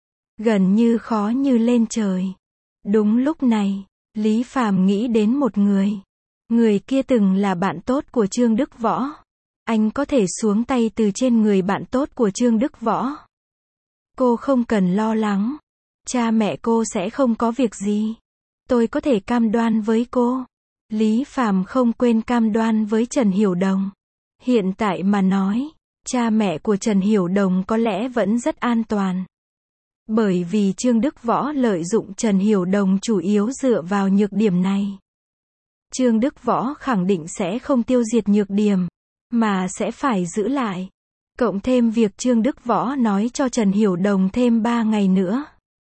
gần như khó như lên trời. Đúng lúc này, Lý Phàm nghĩ đến một người. Người kia từng là bạn tốt của Trương Đức Võ. Anh có thể xuống tay từ trên người bạn tốt của Trương Đức Võ. Cô không cần lo lắng. Cha mẹ cô sẽ không có việc gì. Tôi có thể cam đoan với cô. Lý Phàm không quên cam đoan với Trần Hiểu Đồng. Hiện tại mà nói, cha mẹ của Trần Hiểu Đồng có lẽ vẫn rất an toàn. Bởi vì Trương Đức Võ lợi dụng Trần Hiểu Đồng chủ yếu dựa vào nhược điểm này. Trương Đức Võ khẳng định sẽ không tiêu diệt nhược điểm, mà sẽ phải giữ lại. Cộng thêm việc Trương Đức Võ nói cho Trần Hiểu Đồng thêm ba ngày nữa.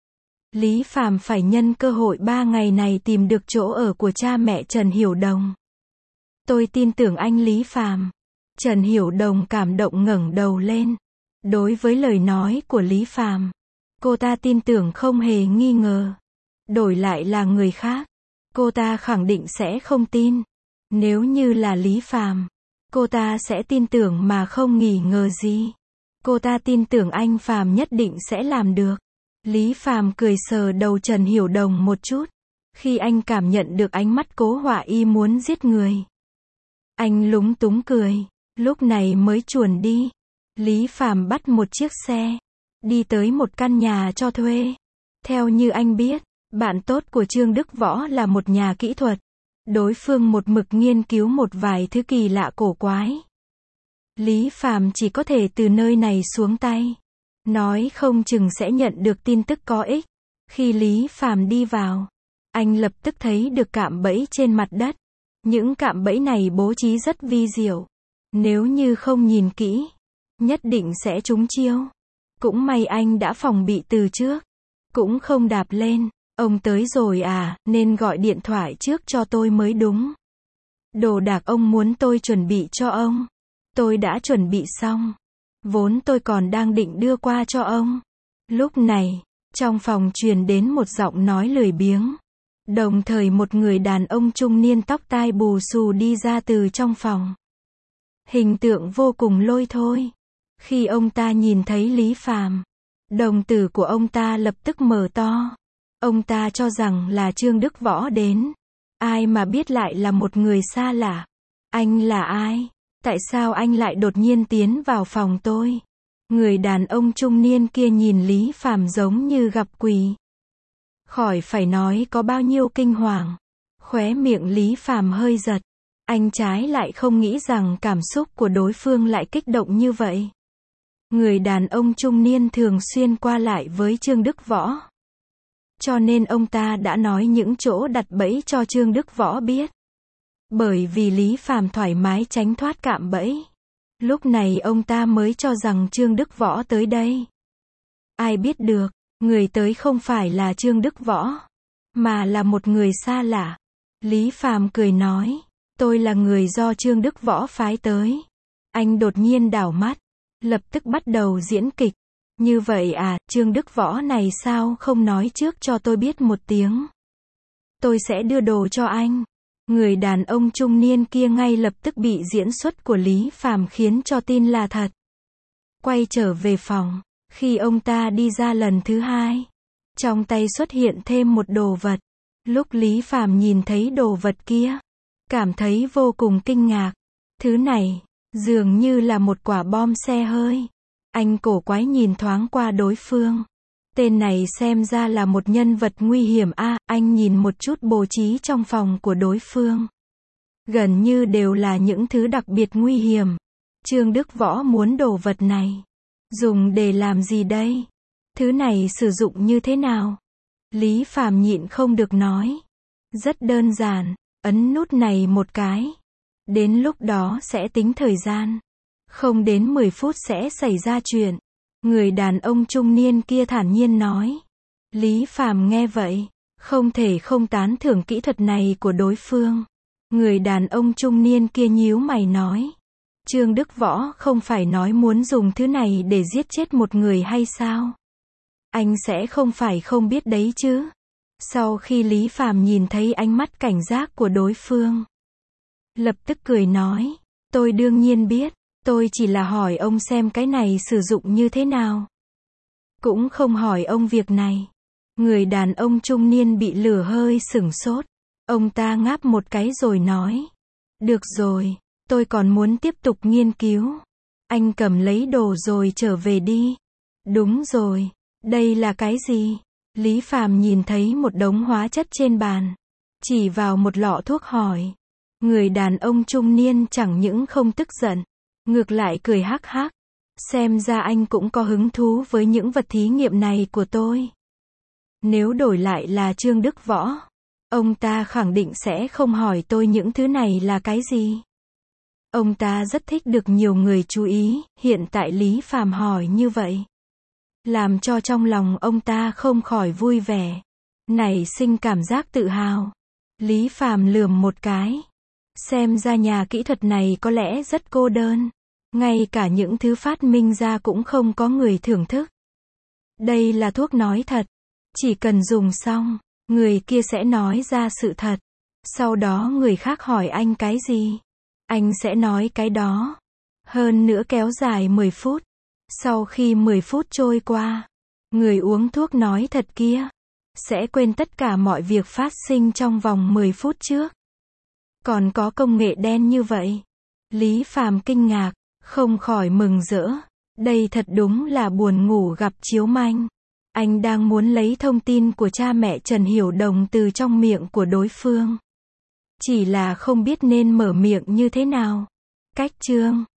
Lý Phàm phải nhân cơ hội ba ngày này tìm được chỗ ở của cha mẹ Trần Hiểu Đồng. Tôi tin tưởng anh Lý Phàm. Trần Hiểu Đồng cảm động ngẩng đầu lên. Đối với lời nói của Lý Phàm, cô ta tin tưởng không hề nghi ngờ. Đổi lại là người khác, cô ta khẳng định sẽ không tin. Nếu như là Lý Phàm, cô ta sẽ tin tưởng mà không nghi ngờ gì. Cô ta tin tưởng anh Phàm nhất định sẽ làm được. Lý Phàm cười sờ đầu Trần Hiểu Đồng một chút. Khi anh cảm nhận được ánh mắt Cố Họa Y muốn giết người, anh lúng túng cười, lúc này mới chuồn đi. Lý Phàm bắt một chiếc xe, đi tới một căn nhà cho thuê. Theo như anh biết, bạn tốt của Trương Đức Võ là một nhà kỹ thuật. Đối phương một mực nghiên cứu một vài thứ kỳ lạ cổ quái. Lý Phàm chỉ có thể từ nơi này xuống tay. Nói không chừng sẽ nhận được tin tức có ích. Khi Lý Phàm đi vào, anh lập tức thấy được cạm bẫy trên mặt đất. Những cạm bẫy này bố trí rất vi diệu. Nếu như không nhìn kỹ, nhất định sẽ trúng chiêu. Cũng may anh đã phòng bị từ trước. Cũng không đạp lên. Ông tới rồi à, nên gọi điện thoại trước cho tôi mới đúng. Đồ đạc ông muốn tôi chuẩn bị cho ông. Tôi đã chuẩn bị xong. Vốn tôi còn đang định đưa qua cho ông. Lúc này, trong phòng truyền đến một giọng nói lười biếng. Đồng thời một người đàn ông trung niên tóc tai bù xù đi ra từ trong phòng. Hình tượng vô cùng lôi thôi. Khi ông ta nhìn thấy Lý Phàm, đồng tử của ông ta lập tức mở to. Ông ta cho rằng là Trương Đức Võ đến. Ai mà biết lại là một người xa lạ. Anh là ai? Tại sao anh lại đột nhiên tiến vào phòng tôi? Người đàn ông trung niên kia nhìn Lý Phàm giống như gặp quỷ. Khỏi phải nói có bao nhiêu kinh hoàng. Khóe miệng Lý Phàm hơi giật. Anh trái lại không nghĩ rằng cảm xúc của đối phương lại kích động như vậy. Người đàn ông trung niên thường xuyên qua lại với Trương Đức Võ. Cho nên ông ta đã nói những chỗ đặt bẫy cho Trương Đức Võ biết. Bởi vì Lý Phàm thoải mái tránh thoát cạm bẫy. Lúc này ông ta mới cho rằng Trương Đức Võ tới đây. Ai biết được, người tới không phải là Trương Đức Võ, mà là một người xa lạ. Lý Phàm cười nói, tôi là người do Trương Đức Võ phái tới. Anh đột nhiên đảo mắt, lập tức bắt đầu diễn kịch. Như vậy à, Trương Đức Võ này sao không nói trước cho tôi biết một tiếng. Tôi sẽ đưa đồ cho anh. Người đàn ông trung niên kia ngay lập tức bị diễn xuất của Lý Phàm khiến cho tin là thật. Quay trở về phòng, khi ông ta đi ra lần thứ hai, trong tay xuất hiện thêm một đồ vật. Lúc Lý Phàm nhìn thấy đồ vật kia, cảm thấy vô cùng kinh ngạc. Thứ này, dường như là một quả bom xe hơi. Anh cổ quái nhìn thoáng qua đối phương. Tên này xem ra là một nhân vật nguy hiểm a. À, anh nhìn một chút bố trí trong phòng của đối phương. Gần như đều là những thứ đặc biệt nguy hiểm. Trương Đức Võ muốn đồ vật này. Dùng để làm gì đây? Thứ này sử dụng như thế nào? Lý Phàm nhịn không được nói. Rất đơn giản, ấn nút này một cái. Đến lúc đó sẽ tính thời gian. Không đến mười phút sẽ xảy ra chuyện. Người đàn ông trung niên kia thản nhiên nói. Lý Phàm nghe vậy, không thể không tán thưởng kỹ thuật này của đối phương. Người đàn ông trung niên kia nhíu mày nói. Trương Đức Võ không phải nói muốn dùng thứ này để giết chết một người hay sao? Anh sẽ không phải không biết đấy chứ? Sau khi Lý Phàm nhìn thấy ánh mắt cảnh giác của đối phương, lập tức cười nói. Tôi đương nhiên biết. Tôi chỉ là hỏi ông xem cái này sử dụng như thế nào. Cũng không hỏi ông việc này. Người đàn ông trung niên bị lửa hơi sửng sốt. Ông ta ngáp một cái rồi nói. Được rồi, tôi còn muốn tiếp tục nghiên cứu. Anh cầm lấy đồ rồi trở về đi. Đúng rồi, đây là cái gì? Lý Phàm nhìn thấy một đống hóa chất trên bàn, chỉ vào một lọ thuốc hỏi. Người đàn ông trung niên chẳng những không tức giận, ngược lại cười hắc hắc. Xem ra anh cũng có hứng thú với những vật thí nghiệm này của tôi. Nếu đổi lại là Trương Đức Võ, ông ta khẳng định sẽ không hỏi tôi những thứ này là cái gì. Ông ta rất thích được nhiều người chú ý, hiện tại Lý Phàm hỏi như vậy, làm cho trong lòng ông ta không khỏi vui vẻ, nảy sinh cảm giác tự hào. Lý Phàm lườm một cái. Xem ra nhà kỹ thuật này có lẽ rất cô đơn. Ngay cả những thứ phát minh ra cũng không có người thưởng thức. Đây là thuốc nói thật. Chỉ cần dùng xong, người kia sẽ nói ra sự thật. Sau đó người khác hỏi anh cái gì, anh sẽ nói cái đó. Hơn nữa kéo dài mười phút. Sau khi mười phút trôi qua, người uống thuốc nói thật kia sẽ quên tất cả mọi việc phát sinh trong vòng mười phút trước. Còn có công nghệ đen như vậy. Lý Phàm kinh ngạc, không khỏi mừng rỡ. Đây thật đúng là buồn ngủ gặp chiếu manh. Anh đang muốn lấy thông tin của cha mẹ Trần Hiểu Đồng từ trong miệng của đối phương. Chỉ là không biết nên mở miệng như thế nào. Cách chương